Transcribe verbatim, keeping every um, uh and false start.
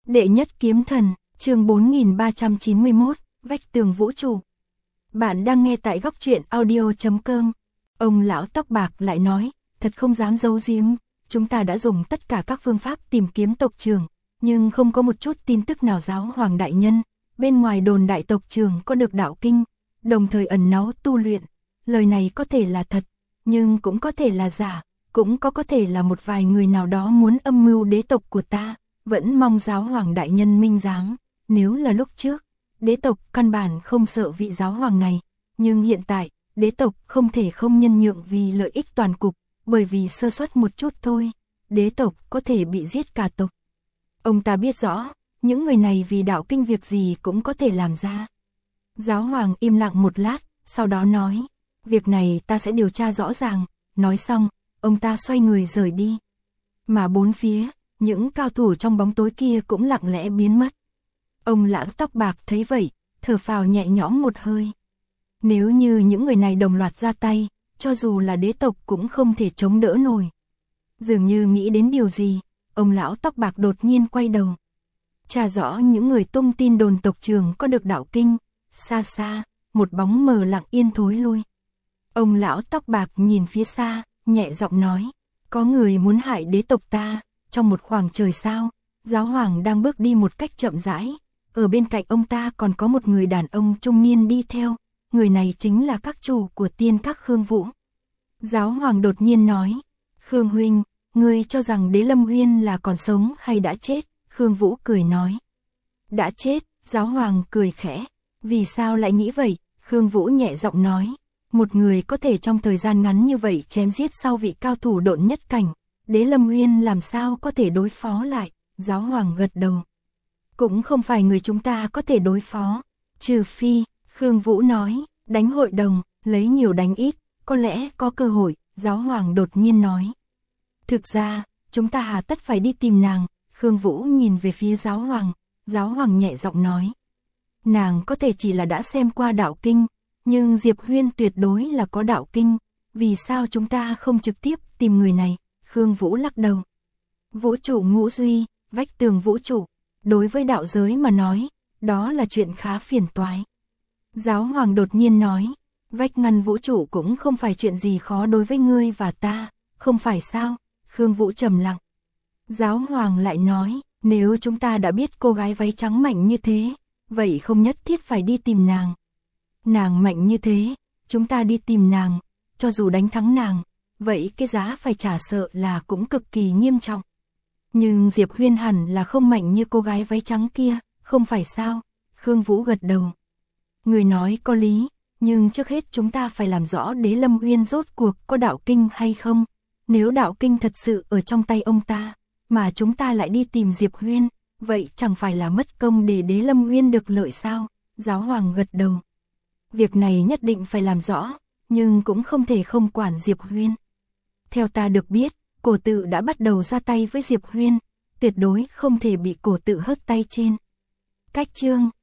Đệ nhất kiếm thần, chương bốn nghìn ba trăm chín mươi mốt, vách tường vũ trụ. Bạn đang nghe tại góc truyện audio chấm com. Ông lão tóc bạc lại nói, thật không dám giấu giếm, chúng ta đã dùng tất cả các phương pháp tìm kiếm tộc trưởng, nhưng không có một chút tin tức nào giáo hoàng đại nhân. Bên ngoài đồn đại tộc trưởng có được đạo kinh, đồng thời ẩn náu tu luyện. Lời này có thể là thật, nhưng cũng có thể là giả, cũng có có thể là một vài người nào đó muốn âm mưu đế tộc của ta. Vẫn mong giáo hoàng đại nhân minh giám. Nếu là lúc trước, đế tộc căn bản không sợ vị giáo hoàng này, nhưng hiện tại, đế tộc không thể không nhân nhượng vì lợi ích toàn cục, bởi vì sơ suất một chút thôi, đế tộc có thể bị giết cả tộc. Ông ta biết rõ, những người này vì đạo kinh việc gì cũng có thể làm ra. Giáo hoàng im lặng một lát, sau đó nói, việc này ta sẽ điều tra rõ ràng. Nói xong, ông ta xoay người rời đi. Mà bốn phía, những cao thủ trong bóng tối kia cũng lặng lẽ biến mất. Ông lão tóc bạc thấy vậy, thở phào nhẹ nhõm một hơi. Nếu như những người này đồng loạt ra tay, cho dù là đế tộc cũng không thể chống đỡ nổi. Dường như nghĩ đến điều gì, ông lão tóc bạc đột nhiên quay đầu. Tra rõ những người tung tin đồn tộc trưởng có được đạo kinh. Xa xa, một bóng mờ lặng yên thối lui. Ông lão tóc bạc nhìn phía xa, nhẹ giọng nói, có người muốn hại đế tộc ta. Trong một khoảng trời sao, giáo hoàng đang bước đi một cách chậm rãi, ở bên cạnh ông ta còn có một người đàn ông trung niên đi theo, người này chính là các chủ của tiên các Khương Vũ. Giáo hoàng đột nhiên nói, Khương huynh, ngươi cho rằng Đế Lâm Uyên là còn sống hay đã chết? Khương Vũ cười nói, đã chết. Giáo hoàng cười khẽ, vì sao lại nghĩ vậy? Khương Vũ nhẹ giọng nói, một người có thể trong thời gian ngắn như vậy chém giết sau vị cao thủ độn nhất cảnh, Đế Lâm Uyên làm sao có thể đối phó lại? Giáo hoàng gật đầu. Cũng không phải người chúng ta có thể đối phó, trừ phi, Khương Vũ nói, đánh hội đồng, lấy nhiều đánh ít, có lẽ có cơ hội. Giáo hoàng đột nhiên nói. Thực ra, chúng ta hà tất phải đi tìm nàng. Khương Vũ nhìn về phía giáo hoàng, giáo hoàng nhẹ giọng nói. Nàng có thể chỉ là đã xem qua đạo kinh, nhưng Diệp Huyên tuyệt đối là có đạo kinh, vì sao chúng ta không trực tiếp tìm người này? Khương Vũ lắc đầu. Vũ trụ ngũ duy, vách tường vũ trụ, đối với đạo giới mà nói, đó là chuyện khá phiền toái. Giáo hoàng đột nhiên nói, vách ngăn vũ trụ cũng không phải chuyện gì khó đối với ngươi và ta, không phải sao? Khương Vũ trầm lặng. Giáo hoàng lại nói, nếu chúng ta đã biết cô gái váy trắng mạnh như thế, vậy không nhất thiết phải đi tìm nàng. Nàng mạnh như thế, chúng ta đi tìm nàng, cho dù đánh thắng nàng, vậy cái giá phải trả sợ là cũng cực kỳ nghiêm trọng. Nhưng Diệp Huyên hẳn là không mạnh như cô gái váy trắng kia, không phải sao? Khương Vũ gật đầu. Người nói có lý, nhưng trước hết chúng ta phải làm rõ Đế Lâm Uyên rốt cuộc có đạo kinh hay không. Nếu đạo kinh thật sự ở trong tay ông ta, mà chúng ta lại đi tìm Diệp Huyên, vậy chẳng phải là mất công để Đế Lâm Uyên được lợi sao? Giáo hoàng gật đầu. Việc này nhất định phải làm rõ, nhưng cũng không thể không quản Diệp Huyên. Theo ta được biết, cổ tự đã bắt đầu ra tay với Diệp Huyên, tuyệt đối không thể bị cổ tự hất tay trên. Cách chương